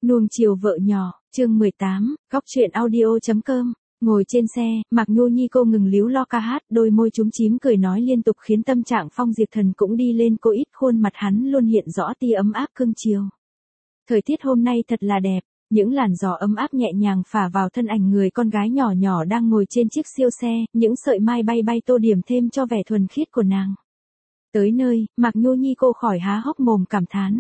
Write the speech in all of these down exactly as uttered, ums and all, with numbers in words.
Nuông chiều vợ nhỏ, chương mười tám, góc truyện audio chấm com. Ngồi trên xe, Mạc Nhu Nhi cô ngừng líu lo ca hát, đôi môi chúm chím cười nói liên tục khiến tâm trạng Phong Diệp Thần cũng đi lên cô ít, khuôn mặt hắn luôn hiện rõ tia ấm áp cưng chiều. Thời tiết hôm nay thật là đẹp, những làn gió ấm áp nhẹ nhàng phả vào thân ảnh người con gái nhỏ nhỏ đang ngồi trên chiếc siêu xe, những sợi mai bay bay tô điểm thêm cho vẻ thuần khiết của nàng. Tới nơi, Mạc Nhu Nhi cô khỏi há hốc mồm cảm thán.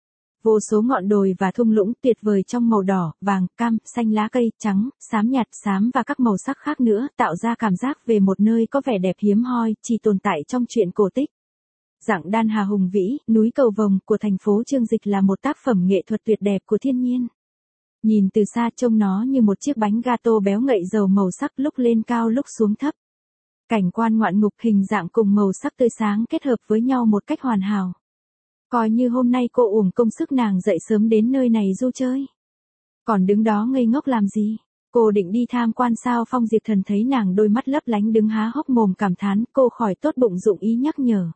Vô số ngọn đồi và thung lũng tuyệt vời trong màu đỏ, vàng, cam, xanh lá cây, trắng, xám nhạt, xám và các màu sắc khác nữa, tạo ra cảm giác về một nơi có vẻ đẹp hiếm hoi, chỉ tồn tại trong truyện cổ tích. Dạng Đan Hà hùng vĩ, núi cầu vồng của thành phố Chương Dịch là một tác phẩm nghệ thuật tuyệt đẹp của thiên nhiên. Nhìn từ xa trông nó như một chiếc bánh gato béo ngậy dầu màu sắc lúc lên cao lúc xuống thấp. Cảnh quan ngoạn mục hình dạng cùng màu sắc tươi sáng kết hợp với nhau một cách hoàn hảo. Coi như hôm nay cô uổng công sức nàng dậy sớm đến nơi này du chơi. Còn đứng đó ngây ngốc làm gì? Cô định đi tham quan sao? Phong Diệp Thần thấy nàng đôi mắt lấp lánh đứng há hốc mồm cảm thán, cô khỏi tốt bụng dụng ý nhắc nhở.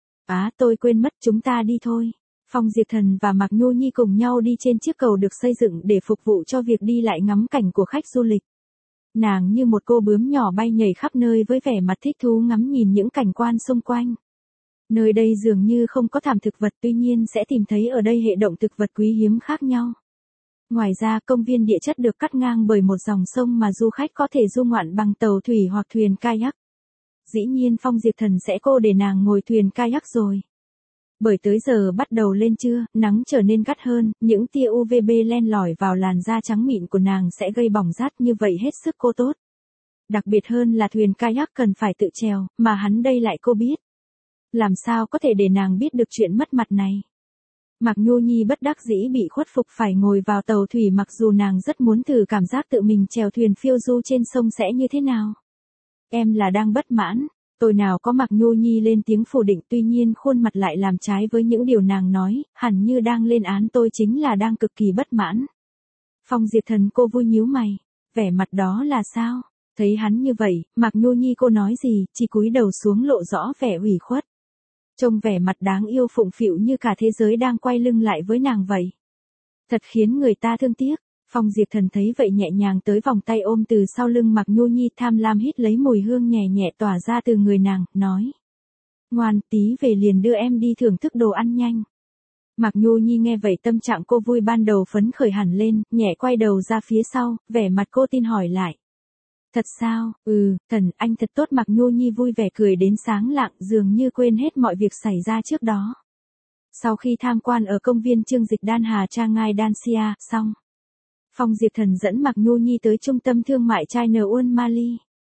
Á, tôi quên mất, chúng ta đi thôi. Phong Diệp Thần và Mạc Nhu Nhi cùng nhau đi trên chiếc cầu được xây dựng để phục vụ cho việc đi lại ngắm cảnh của khách du lịch. Nàng như một cô bướm nhỏ bay nhảy khắp nơi với vẻ mặt thích thú ngắm nhìn những cảnh quan xung quanh. Nơi đây dường như không có thảm thực vật, tuy nhiên sẽ tìm thấy ở đây hệ động thực vật quý hiếm khác nhau. Ngoài ra công viên địa chất được cắt ngang bởi một dòng sông mà du khách có thể du ngoạn bằng tàu thủy hoặc thuyền kayak. Dĩ nhiên Phong Diệp Thần sẽ cô để nàng ngồi thuyền kayak rồi. Bởi tới giờ bắt đầu lên trưa, nắng trở nên gắt hơn, những tia u vê bê len lỏi vào làn da trắng mịn của nàng sẽ gây bỏng rát, như vậy hết sức cô tốt. Đặc biệt hơn là thuyền kayak cần phải tự chèo, mà hắn đây lại cô biết. Làm sao có thể để nàng biết được chuyện mất mặt này. Mạc Nhu Nhi bất đắc dĩ bị khuất phục phải ngồi vào tàu thủy, mặc dù nàng rất muốn thử cảm giác tự mình chèo thuyền phiêu du trên sông sẽ như thế nào. Em là đang bất mãn, tôi nào có. Mạc Nhu Nhi lên tiếng phủ định, tuy nhiên khuôn mặt lại làm trái với những điều nàng nói, hẳn như đang lên án tôi, chính là đang cực kỳ bất mãn. Phong Diệp Thần cô vui nhíu mày, vẻ mặt đó là sao? Thấy hắn như vậy, Mạc Nhu Nhi cô nói gì, chỉ cúi đầu xuống lộ rõ vẻ ủy khuất. Trông vẻ mặt đáng yêu phụng phịu như cả thế giới đang quay lưng lại với nàng vậy. Thật khiến người ta thương tiếc. Phong Diệp Thần thấy vậy nhẹ nhàng tới vòng tay ôm từ sau lưng Mạc Nhu Nhi, tham lam hít lấy mùi hương nhẹ nhẹ tỏa ra từ người nàng, nói. Ngoan, tí về liền đưa em đi thưởng thức đồ ăn nhanh. Mạc Nhu Nhi nghe vậy tâm trạng cô vui ban đầu phấn khởi hẳn lên, nhẹ quay đầu ra phía sau, vẻ mặt cô tin hỏi lại. Thật sao? Ừ, Thần, anh thật tốt. Mạc Nhu Nhi vui vẻ cười đến sáng lạng, dường như quên hết mọi việc xảy ra trước đó. Sau khi tham quan ở công viên Chương Dịch Đan Hà Changai Dansia xong, Phong Diệp Thần dẫn Mạc Nhu Nhi tới trung tâm thương mại China World Mali.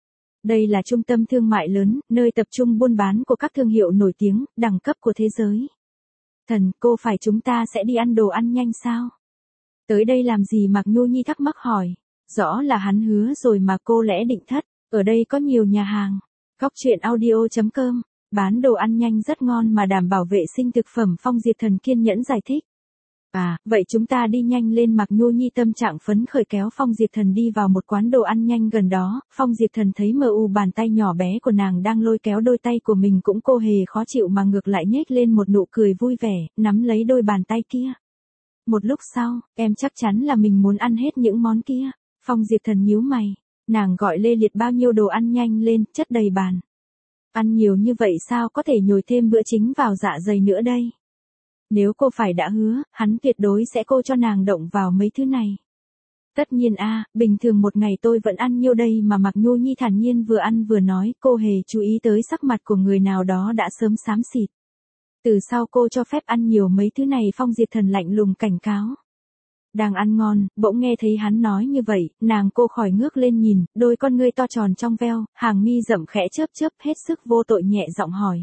Đây là trung tâm thương mại lớn, nơi tập trung buôn bán của các thương hiệu nổi tiếng, đẳng cấp của thế giới. Thần, cô phải chúng ta sẽ đi ăn đồ ăn nhanh sao? Tới đây làm gì? Mạc Nhu Nhi thắc mắc hỏi. Rõ là hắn hứa rồi mà cô lẽ định thất, ở đây có nhiều nhà hàng. Góc truyện audio chấm com, bán đồ ăn nhanh rất ngon mà đảm bảo vệ sinh thực phẩm. Phong Diệp Thần kiên nhẫn giải thích. À, vậy chúng ta đi nhanh lên. Mạc Nhu Nhi tâm trạng phấn khởi kéo Phong Diệp Thần đi vào một quán đồ ăn nhanh gần đó. Phong Diệp Thần thấy mờ u bàn tay nhỏ bé của nàng đang lôi kéo đôi tay của mình cũng cô hề khó chịu mà ngược lại nhếch lên một nụ cười vui vẻ, nắm lấy đôi bàn tay kia. Một lúc sau, em chắc chắn là mình muốn ăn hết những món kia. Phong Diệp Thần nhíu mày, nàng gọi lê liệt bao nhiêu đồ ăn nhanh lên, chất đầy bàn. Ăn nhiều như vậy sao có thể nhồi thêm bữa chính vào dạ dày nữa đây? Nếu cô phải đã hứa, hắn tuyệt đối sẽ cô cho nàng động vào mấy thứ này. Tất nhiên a, bình thường một ngày tôi vẫn ăn nhiêu đây mà. Mạc Nhu Nhi thản nhiên vừa ăn vừa nói, cô hề chú ý tới sắc mặt của người nào đó đã sớm xám xịt. Từ sau cô cho phép ăn nhiều mấy thứ này? Phong Diệp Thần lạnh lùng cảnh cáo. Đang ăn ngon, bỗng nghe thấy hắn nói như vậy, nàng cô khỏi ngước lên nhìn, đôi con ngươi to tròn trong veo, hàng mi rậm khẽ chớp chớp, hết sức vô tội nhẹ giọng hỏi.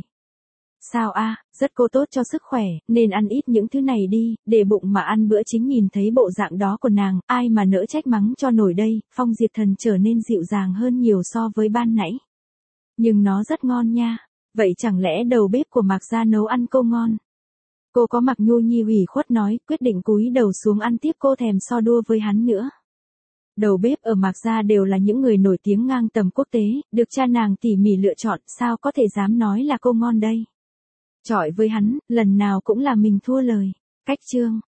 Sao a, rất cô tốt cho sức khỏe, nên ăn ít những thứ này đi, để bụng mà ăn bữa chính. Nhìn thấy bộ dạng đó của nàng, ai mà nỡ trách mắng cho nổi đây. Phong Diệp Thần trở nên dịu dàng hơn nhiều so với ban nãy. Nhưng nó rất ngon nha, vậy chẳng lẽ đầu bếp của Mạc gia nấu ăn cô ngon? Cô có. Mạc Nhu Nhi ủy khuất nói, quyết định cúi đầu xuống ăn tiếp, cô thèm so đua với hắn nữa. Đầu bếp ở Mạc gia đều là những người nổi tiếng ngang tầm quốc tế, được cha nàng tỉ mỉ lựa chọn, sao có thể dám nói là cô ngon đây. Chọi với hắn, lần nào cũng là mình thua lời. Cách chương